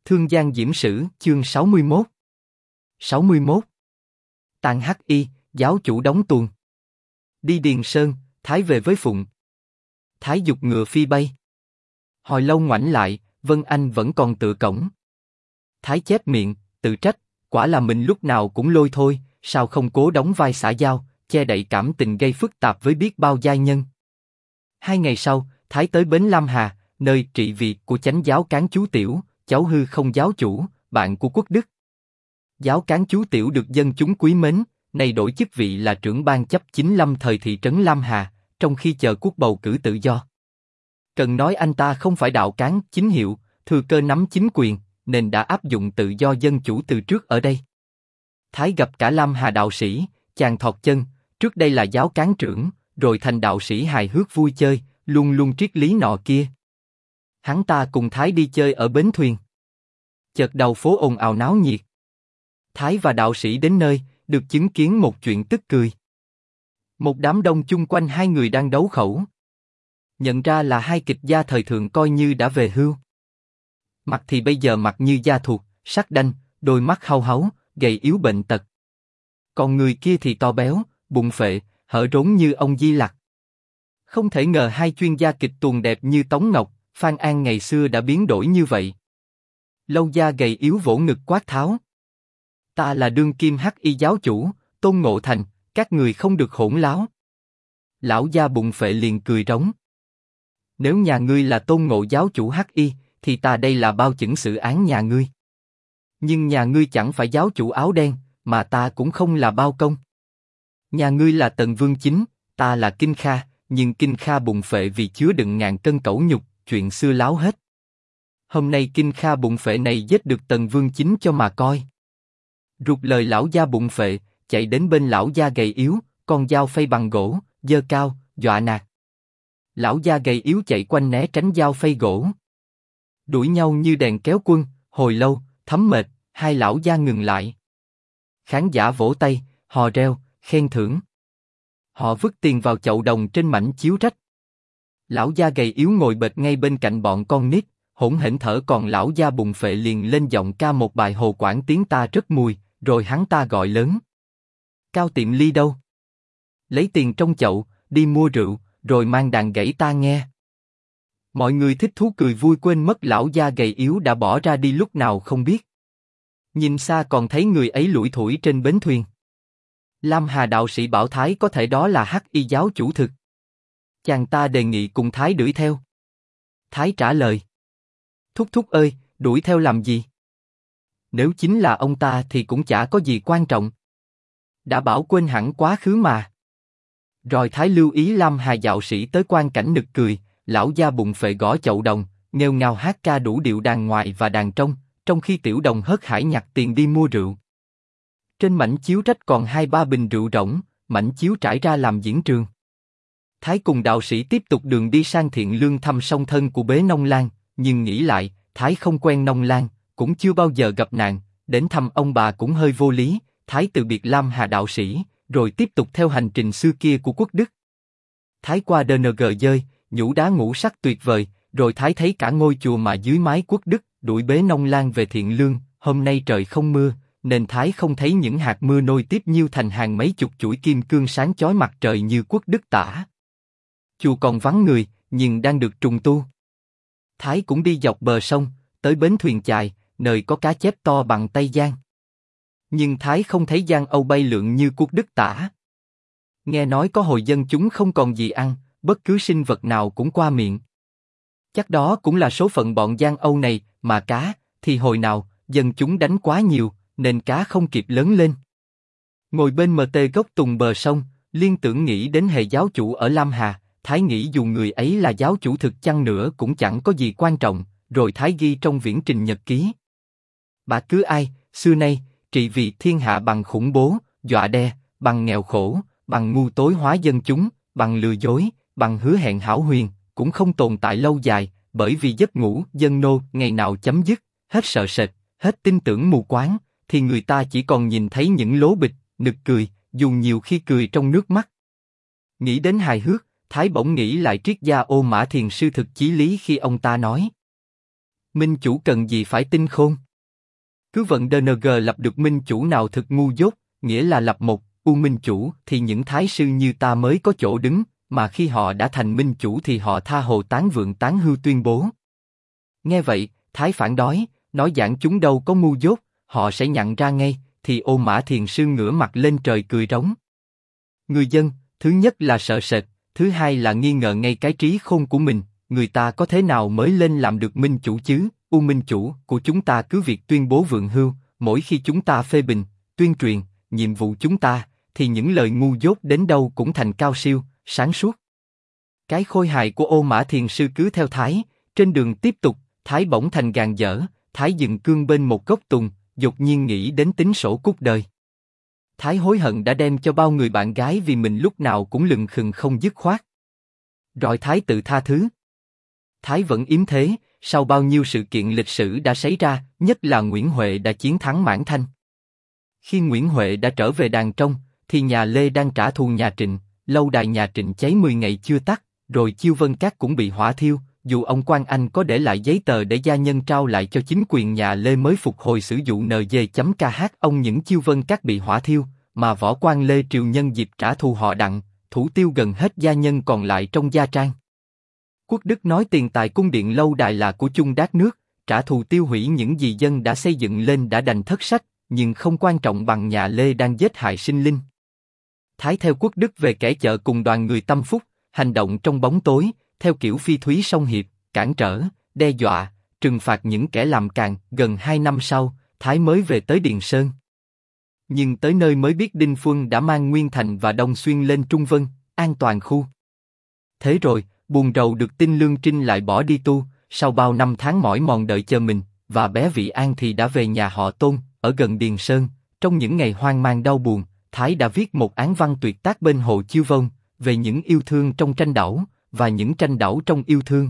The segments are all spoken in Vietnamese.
Thương Giang Diễm Sử, chương 61. 61. Tàn Hắc Y, giáo chủ đóng tuồng. Đi Điền Sơn, Thái về với Phụng. Thái giục ngựa phi bay. Hồi lâu ngoảnh lại, Vân Anh vẫn còn tựa cổng. Thái chép miệng, tự trách, quả là mình lúc nào cũng lôi thôi, sao không cố đóng vai xã giao, che đậy cảm tình gây phức tạp với biết bao giai nhân. 2 ngày sau, Thái tới bến Lam Hà, nơi trị vì của chánh giáo Cán Chú Tiểu, cháu Hư Không giáo chủ, bạn của Quốc Đức. Giáo Cán Chú Tiểu được dân chúng quý mến, nay đổi chức vị là trưởng ban chấp chính lâm thời thị trấn Lam Hà, trong khi chờ quốc bầu cử tự do. Cần nói anh ta không phải đạo cán chính hiệu, thừa cơ nắm chính quyền, nên đã áp dụng tự do dân chủ từ trước ở đây. Thái gặp cả Lam Hà đạo sĩ, chàng thọt chân, trước đây là giáo cán trưởng, rồi thành đạo sĩ hài hước vui chơi, luôn luôn triết lý nọ kia. Hắn ta cùng Thái đi chơi ở bến thuyền. Chợt đầu phố ồn ào náo nhiệt. Thái và đạo sĩ đến nơi, được chứng kiến một chuyện tức cười. Một đám đông chung quanh hai người đang đấu khẩu. Nhận ra là hai kịch gia thời thượng coi như đã về hưu. Mặt thì bây giờ mặt như da thuộc, sắc đanh, đôi mắt hau háu, gầy yếu bệnh tật. Còn người kia thì to béo, bụng phệ, hở rốn như ông Di Lặc. Không thể ngờ hai chuyên gia kịch tuồng đẹp như Tống Ngọc, Phan An ngày xưa đã biến đổi như vậy. Lâu Gia gầy yếu vỗ ngực quát tháo. Ta là đương kim Hắc Y giáo chủ, Tôn Ngộ Thành, các người không được hỗn láo. Lão gia bụng phệ liền cười rống. Nếu nhà ngươi là Tôn Ngộ giáo chủ Hắc Y, thì ta đây là bao chững xử án nhà ngươi. Nhưng nhà ngươi chẳng phải giáo chủ áo đen, mà ta cũng không là bao công. Nhà ngươi là Tần Vương Chính, ta là Kinh Kha, nhưng Kinh Kha bụng phệ vì chứa đựng ngàn cân cẩu nhục, chuyện xưa láo hết. Hôm nay Kinh Kha bụng phệ này giết được Tần Vương Chính cho mà coi. Rụt lời lão gia bụng phệ, chạy đến bên lão gia gầy yếu, con dao phay bằng gỗ, giơ cao, dọa nạt. Lão gia gầy yếu chạy quanh né tránh dao phay gỗ. Đuổi nhau như đèn kéo quân, hồi lâu, thấm mệt, hai lão gia ngừng lại. Khán giả vỗ tay, hò reo, khen thưởng. Họ vứt tiền vào chậu đồng trên mảnh chiếu rách. Lão gia gầy yếu ngồi bệt ngay bên cạnh bọn con nít, hỗn hển thở, còn lão gia bụng phệ liền lên giọng ca một bài Hồ Quảng tiếng ta rất mùi, rồi hắn ta gọi lớn. Cao Tiệm Ly đâu? Lấy tiền trong chậu, đi mua rượu, rồi mang đàn gãy ta nghe. Mọi người thích thú cười vui quên mất lão gia gầy yếu đã bỏ ra đi lúc nào không biết. Nhìn xa còn thấy người ấy lủi thủi trên bến thuyền. Lam Hà đạo sĩ bảo Thái có thể đó là Hắc Y giáo chủ thực. Chàng ta đề nghị cùng Thái đuổi theo. Thái trả lời. Thúc thúc ơi, đuổi theo làm gì? Nếu chính là ông ta thì cũng chả có gì quan trọng. Đã bảo quên hẳn quá khứ mà. Rồi Thái lưu ý Lam Hà đạo sĩ tới quan cảnh nực cười, lão gia bụng phệ gõ chậu đồng, nghêu ngao hát ca đủ điệu đàn ngoài và đàn trong khi tiểu đồng hớt hải nhặt tiền đi mua rượu. Trên mảnh chiếu rách còn 2-3 bình rượu rỗng, mảnh chiếu trải ra làm diễn trường. Thái cùng đạo sĩ tiếp tục đường đi sang Thiện Lương thăm song thân của Bế Nông Lan, nhưng nghĩ lại, Thái không quen Nông Lan, cũng chưa bao giờ gặp nạn, đến thăm ông bà cũng hơi vô lý. Thái từ biệt Lam Hà đạo sĩ, rồi tiếp tục theo hành trình xưa kia của Quốc Đức. Thái qua DNG dơi, nhũ đá ngũ sắc tuyệt vời, rồi Thái thấy cả ngôi chùa mà dưới mái Quốc Đức, đuổi Bế Nông Lan về Thiện Lương. Hôm nay trời không mưa, nên Thái không thấy những hạt mưa nôi tiếp nhiêu thành hàng mấy chục chuỗi kim cương sáng chói mặt trời như Quốc Đức tả. Chùa còn vắng người, nhưng đang được trùng tu. Thái cũng đi dọc bờ sông, tới bến thuyền chài, nơi có cá chép to bằng tay giang. Nhưng Thái không thấy giang âu bay lượn như Quốc Đức tả. Nghe nói có hồi dân chúng không còn gì ăn, bất cứ sinh vật nào cũng qua miệng. Chắc đó cũng là số phận bọn giang âu này, mà cá, thì hồi nào, dân chúng đánh quá nhiều, nên cá không kịp lớn lên. Ngồi bên MT gốc tùng bờ sông, liên tưởng nghĩ đến Hề giáo chủ ở Lam Hà, Thái nghĩ dù người ấy là giáo chủ thực chăng nữa cũng chẳng có gì quan trọng, rồi Thái ghi trong viễn trình nhật ký. Bà cứ ai, xưa nay, trị vì thiên hạ bằng khủng bố, dọa đe, bằng nghèo khổ, bằng ngu tối hóa dân chúng, bằng lừa dối, bằng hứa hẹn hão huyền, cũng không tồn tại lâu dài, bởi vì giấc ngủ dân nô ngày nào chấm dứt, hết sợ sệt, hết tin tưởng mù quáng, thì người ta chỉ còn nhìn thấy những lố bịch, nực cười, dù nhiều khi cười trong nước mắt. Nghĩ đến hài hước, Thái bỗng nghĩ lại triết gia Ô Mã Thiền sư thực chí lý khi ông ta nói: Minh chủ cần gì phải tinh khôn? Cứ vận DNG lập được minh chủ nào thực ngu dốt, nghĩa là lập một U minh chủ thì những thái sư như ta mới có chỗ đứng, mà khi họ đã thành minh chủ thì họ tha hồ tán vượng tán hưu tuyên bố. Nghe vậy, Thái phản đối, nói giảng chúng đâu có ngu dốt, họ sẽ nhận ra ngay, thì Ô Mã Thiền sư ngửa mặt lên trời cười rống. Người dân, thứ nhất là sợ sệt, thứ hai là nghi ngờ ngay cái trí khôn của mình, người ta có thế nào mới lên làm được minh chủ chứ? U minh chủ của chúng ta cứ việc tuyên bố vượng hưu, mỗi khi chúng ta phê bình, tuyên truyền, nhiệm vụ chúng ta, thì những lời ngu dốt đến đâu cũng thành cao siêu, sáng suốt. Cái khôi hài của Ô Mã Thiền sư cứ theo Thái, trên đường tiếp tục, Thái bỗng thành gàn dở, Thái dừng cương bên một gốc tùng, đột nhiên nghĩ đến tính sổ cuộc đời. Thái hối hận đã đem cho bao người bạn gái vì mình lúc nào cũng lừng khừng không dứt khoát. Rồi Thái tự tha thứ. Thái vẫn yếm thế, sau bao nhiêu sự kiện lịch sử đã xảy ra, nhất là Nguyễn Huệ đã chiến thắng Mãn Thanh. Khi Nguyễn Huệ đã trở về đàn trong, thì nhà Lê đang trả thù nhà Trịnh, lâu đài nhà Trịnh cháy 10 ngày chưa tắt, rồi Chiêu Vân Các cũng bị hỏa thiêu, dù ông Quan Anh có để lại giấy tờ để gia nhân trao lại cho chính quyền nhà Lê mới phục hồi sử dụng NG.kh ông những Chiêu Vân Các bị hỏa thiêu, mà võ quan Lê Triều nhân dịp trả thù họ Đặng, thủ tiêu gần hết gia nhân còn lại trong gia trang. Quốc Đức nói tiền tài cung điện lâu đài là của chung đát nước, trả thù tiêu hủy những gì dân đã xây dựng lên đã đành thất sách, nhưng không quan trọng bằng nhà Lê đang giết hại sinh linh. Thái theo Quốc Đức về kẻ chợ cùng đoàn người tâm phúc, hành động trong bóng tối, theo kiểu phi thúy song hiệp, cản trở, đe dọa, trừng phạt những kẻ làm càn. Gần 2 năm sau, Thái mới về tới Điền Sơn. Nhưng tới nơi mới biết Đinh Fuân đã mang Nguyên Thành và Đông Xuyên lên Trung Vân, an toàn khu. Thế rồi, buồn rầu được tin Lương Trinh lại bỏ đi tu, sau bao năm tháng mỏi mòn đợi chờ mình, và bé Vị An thì đã về nhà họ Tôn, ở gần Điền Sơn. Trong những ngày hoang mang đau buồn, Thái đã viết một án văn tuyệt tác bên Hồ Chiêu Vông, về những yêu thương trong tranh đảo, và những tranh đảo trong yêu thương.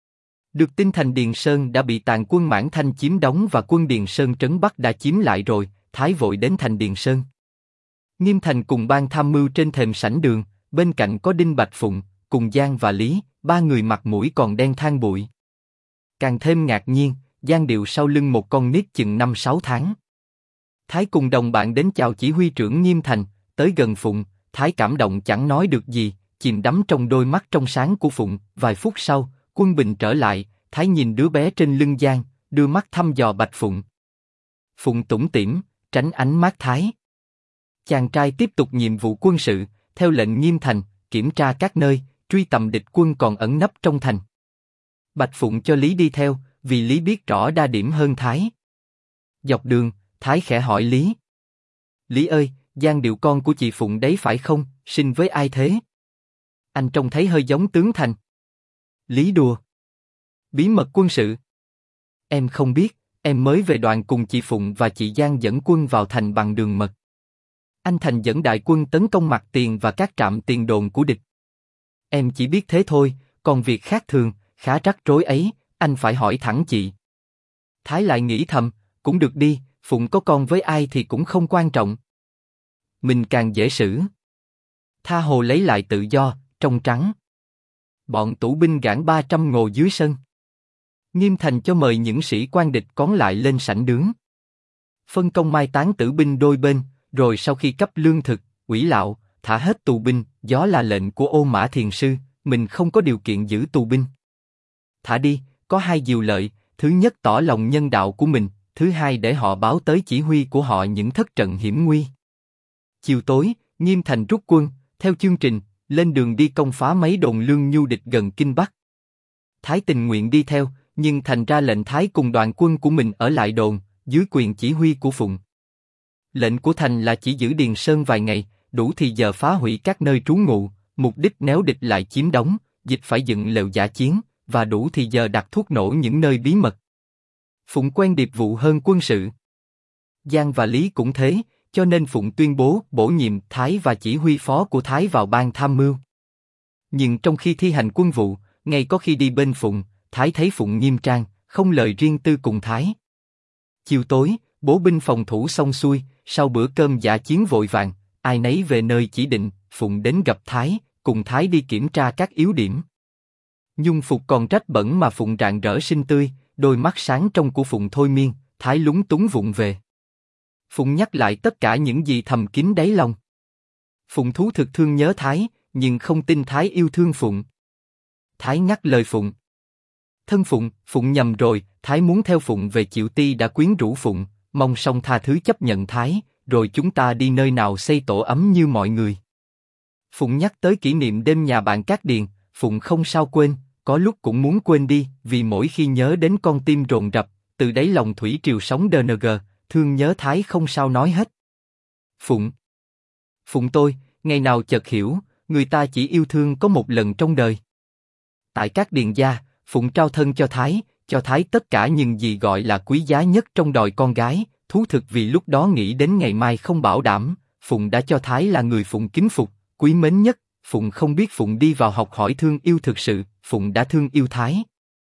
Được tin thành Điền Sơn đã bị tàn quân Mãn Thanh chiếm đóng và quân Điền Sơn trấn Bắc đã chiếm lại rồi, Thái vội đến thành Điền Sơn. Nghiêm Thành cùng ban tham mưu trên thềm sảnh đường, bên cạnh có Đinh Bạch Phụng, cùng Giang và Lý, ba người mặt mũi còn đen than bụi. Càng thêm ngạc nhiên, Giang điệu sau lưng một con nít chừng 5-6 tháng. Thái cùng đồng bạn đến chào chỉ huy trưởng Nghiêm Thành, tới gần Phụng, Thái cảm động chẳng nói được gì, chìm đắm trong đôi mắt trong sáng của Phụng. Vài phút sau, quân bình trở lại, Thái nhìn đứa bé trên lưng Giang, đưa mắt thăm dò Bạch Phụng. Phụng tủm tỉm, tránh ánh mắt Thái. Chàng trai tiếp tục nhiệm vụ quân sự, theo lệnh Nghiêm Thành, kiểm tra các nơi, truy tầm địch quân còn ẩn nấp trong thành. Bạch Phụng cho Lý đi theo, vì Lý biết rõ đa điểm hơn Thái. Dọc đường, Thái khẽ hỏi Lý. Lý ơi, Giang điệu con của chị Phụng đấy phải không, sinh với ai thế? Anh trông thấy hơi giống tướng Thành. Lý đùa. Bí mật quân sự. Em không biết, em mới về đoàn cùng chị Phụng và chị Giang dẫn quân vào thành bằng đường mật. Anh Thành dẫn đại quân tấn công mặt tiền và các trạm tiền đồn của địch. Em chỉ biết thế thôi, còn việc khác thường, khá rắc rối ấy, anh phải hỏi thẳng chị. Thái lại nghĩ thầm, cũng được đi, Phụng có con với ai thì cũng không quan trọng. Mình càng dễ xử. Tha hồ lấy lại tự do, trong trắng. Bọn tủ binh gãn 300 ngồi dưới sân. Nghiêm Thành cho mời những sĩ quan địch còn lại lên sảnh đứng. Phân công mai táng tử binh đôi bên, rồi sau khi cấp lương thực, ủy lạo, thả hết tù binh, đó là lệnh của Ô Mã Thiền sư, mình không có điều kiện giữ tù binh. Thả đi, có hai điều lợi, thứ nhất tỏ lòng nhân đạo của mình, thứ hai để họ báo tới chỉ huy của họ những thất trận hiểm nguy. Chiều tối, Nghiêm Thành rút quân, theo chương trình, lên đường đi công phá mấy đồn lương nhu địch gần Kinh Bắc. Thái tình nguyện đi theo, nhưng Thành ra lệnh Thái cùng đoàn quân của mình ở lại đồn, dưới quyền chỉ huy của Phụng. Lệnh của Thành là chỉ giữ Điền Sơn vài ngày, đủ thì giờ phá hủy các nơi trú ngụ, mục đích nếu địch lại chiếm đóng, dịch phải dựng lều giả chiến, và đủ thì giờ đặt thuốc nổ những nơi bí mật. Phụng quen điệp vụ hơn quân sự. Giang và Lý cũng thế, cho nên Phụng tuyên bố bổ nhiệm Thái và chỉ huy phó của Thái vào ban tham mưu. Nhưng trong khi thi hành quân vụ, ngay có khi đi bên Phụng, Thái thấy Phụng nghiêm trang, không lời riêng tư cùng Thái. Chiều tối, bố binh phòng thủ xong xuôi, sau bữa cơm dạ chiến vội vàng, ai nấy về nơi chỉ định, Phụng đến gặp Thái, cùng Thái đi kiểm tra các yếu điểm. Nhung phục còn trách bẩn mà Phụng rạng rỡ xinh tươi, đôi mắt sáng trong của Phụng thôi miên, Thái lúng túng vụng về. Phụng nhắc lại tất cả những gì thầm kín đáy lòng. Phụng thú thực thương nhớ Thái, nhưng không tin Thái yêu thương Phụng. Thái ngắt lời Phụng. Thân Phụng, Phụng nhầm rồi, Thái muốn theo Phụng về Chiệu Ti đã quyến rũ Phụng, mong song tha thứ chấp nhận Thái, rồi chúng ta đi nơi nào xây tổ ấm như mọi người. Phụng nhắc tới kỷ niệm đêm nhà bạn Cát Điền, Phụng không sao quên, có lúc cũng muốn quên đi, vì mỗi khi nhớ đến con tim rộn rập, từ đáy lòng thủy triều sóng DNG, thương nhớ Thái không sao nói hết. Phụng. Phụng tôi, ngày nào chợt hiểu, người ta chỉ yêu thương có một lần trong đời. Tại Cát Điền gia, Phụng trao thân cho Thái tất cả những gì gọi là quý giá nhất trong đời con gái, thú thực vì lúc đó nghĩ đến ngày mai không bảo đảm, Phụng đã cho Thái là người Phụng kính phục, quý mến nhất, Phụng không biết Phụng đi vào học hỏi thương yêu thực sự, Phụng đã thương yêu Thái.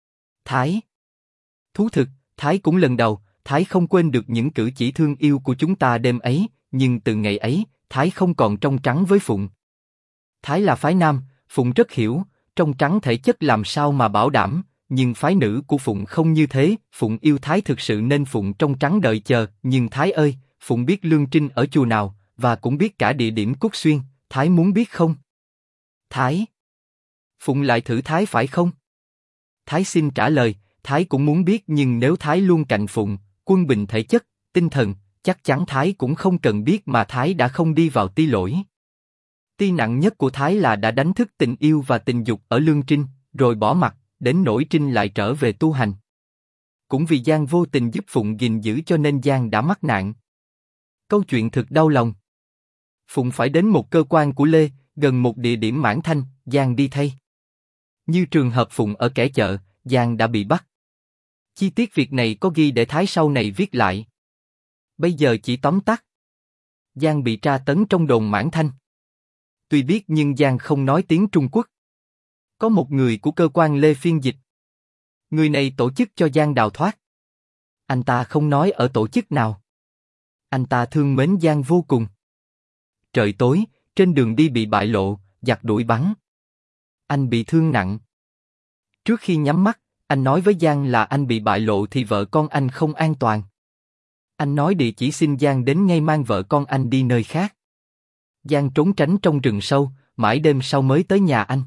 Thú thực, Thái cũng lần đầu, Thái không quên được những cử chỉ thương yêu của chúng ta đêm ấy, nhưng từ ngày ấy, Thái không còn trong trắng với Phụng. Thái là phái nam, Phụng rất hiểu, trong trắng thể chất làm sao mà bảo đảm, nhưng phái nữ của Phụng không như thế, Phụng yêu Thái thực sự nên Phụng trong trắng đợi chờ, nhưng Thái ơi, Phụng biết Lương Trinh ở chùa nào, và cũng biết cả địa điểm Cúc Xuyên, Thái muốn biết không? Thái. Phụng lại thử Thái phải không? Thái xin trả lời, Thái cũng muốn biết nhưng nếu Thái luôn cạnh Phụng, quân bình thể chất, tinh thần, chắc chắn Thái cũng không cần biết mà Thái đã không đi vào ti lỗi. Ti nặng nhất của Thái là đã đánh thức tình yêu và tình dục ở Lương Trinh, rồi bỏ mặc, đến nỗi Trinh lại trở về tu hành. Cũng vì Giang vô tình giúp Phụng gìn giữ cho nên Giang đã mắc nạn. Câu chuyện thực đau lòng. Phụng phải đến một cơ quan của Lê, gần một địa điểm Mãn Thanh, Giang đi thay. Như trường hợp Phụng ở kẻ chợ, Giang đã bị bắt. Chi tiết việc này có ghi để Thái sau này viết lại. Bây giờ chỉ tóm tắt. Giang bị tra tấn trong đồn Mãn Thanh. Tuy biết nhưng Giang không nói tiếng Trung Quốc. Có một người của cơ quan Lê phiên dịch. Người này tổ chức cho Giang đào thoát. Anh ta không nói ở tổ chức nào. Anh ta thương mến Giang vô cùng. Trời tối, trên đường đi bị bại lộ, giặc đuổi bắn. Anh bị thương nặng. Trước khi nhắm mắt, anh nói với Giang là anh bị bại lộ thì vợ con anh không an toàn. Anh nói địa chỉ xin Giang đến ngay mang vợ con anh đi nơi khác. Giang trốn tránh trong rừng sâu, mãi đêm sau mới tới nhà anh.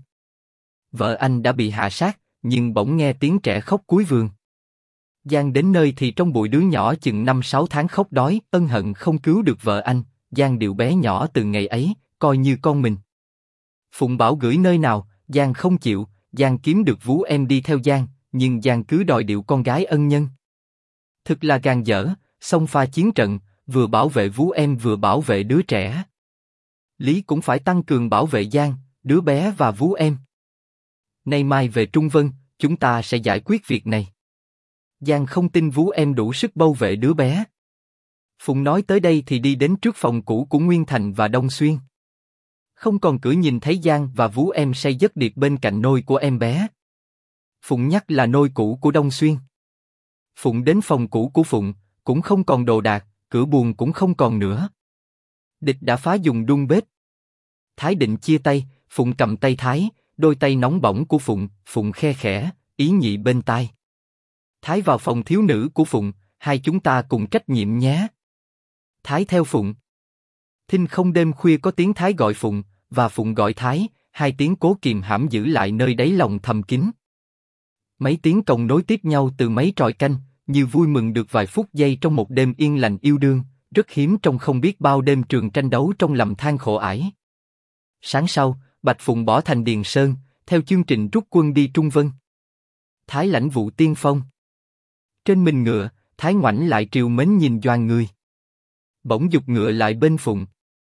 Vợ anh đã bị hạ sát, nhưng bỗng nghe tiếng trẻ khóc cuối vườn. Giang đến nơi thì trong bụi đứa nhỏ chừng 5-6 tháng khóc đói, ân hận không cứu được vợ anh. Giang điều bé nhỏ từ ngày ấy, coi như con mình. Phụng bảo gửi nơi nào, Giang không chịu. Giang kiếm được Vú Em đi theo Giang, nhưng Giang cứ đòi điệu con gái ân nhân. Thực là gan dở, xông pha chiến trận, vừa bảo vệ Vú Em vừa bảo vệ đứa trẻ. Lý cũng phải tăng cường bảo vệ Giang, đứa bé và Vú Em. Nay mai về Trung Vân, chúng ta sẽ giải quyết việc này. Giang không tin Vú Em đủ sức bảo vệ đứa bé. Phụng nói tới đây thì đi đến trước phòng cũ của Nguyên Thành và Đông Xuyên. Không còn cửa nhìn thấy Giang và Vú Em say giấc điệp bên cạnh nôi của em bé. Phụng nhắc là nôi cũ của Đông Xuyên. Phụng đến phòng cũ của Phụng, cũng không còn đồ đạc, cửa buồng cũng không còn nữa. Địch đã phá dùng đun bếp. Thái định chia tay, Phụng cầm tay Thái, đôi tay nóng bỏng của Phụng, Phụng khe khẽ, ý nhị bên tai. Thái vào phòng thiếu nữ của Phụng, hai chúng ta cùng trách nhiệm nhé. Thái theo Phụng. Thinh không đêm khuya có tiếng Thái gọi Phụng, và Phụng gọi Thái, hai tiếng cố kìm hãm giữ lại nơi đáy lòng thầm kín. Mấy tiếng cồng nối tiếp nhau từ mấy tròi canh, như vui mừng được vài phút giây trong một đêm yên lành yêu đương, rất hiếm trong không biết bao đêm trường tranh đấu trong lầm than khổ ải. Sáng sau, Bạch Phụng bỏ thành Điền Sơn, theo chương trình rút quân đi Trung Vân. Thái lãnh vụ tiên phong. Trên mình ngựa, Thái ngoảnh lại triều mến nhìn Doan người. Bỗng giục ngựa lại bên Phụng.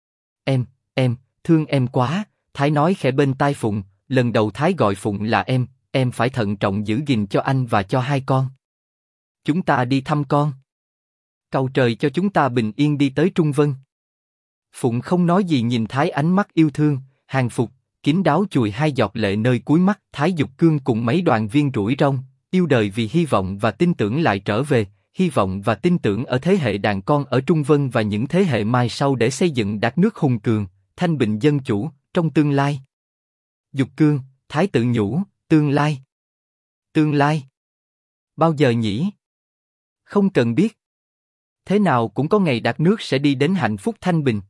Em, thương em quá, Thái nói khẽ bên tai Phụng, lần đầu Thái gọi Phụng là em phải thận trọng giữ gìn cho anh và cho hai con. Chúng ta đi thăm con. Cầu trời cho chúng ta bình yên đi tới Trung Vân. Phụng không nói gì nhìn Thái ánh mắt yêu thương, hàng phục, kín đáo chùi hai giọt lệ nơi cuối mắt. Thái Dục Cương cùng mấy đoàn viên rủi rong, yêu đời vì hy vọng và tin tưởng lại trở về, hy vọng và tin tưởng ở thế hệ đàn con ở Trung Vân và những thế hệ mai sau để xây dựng đất nước hùng cường, thanh bình dân chủ, trong tương lai. Dục Cương, Thái tự nhủ, tương lai. Bao giờ nhỉ? Không cần biết. Thế nào cũng có ngày Đạt nước sẽ đi đến hạnh phúc thanh bình.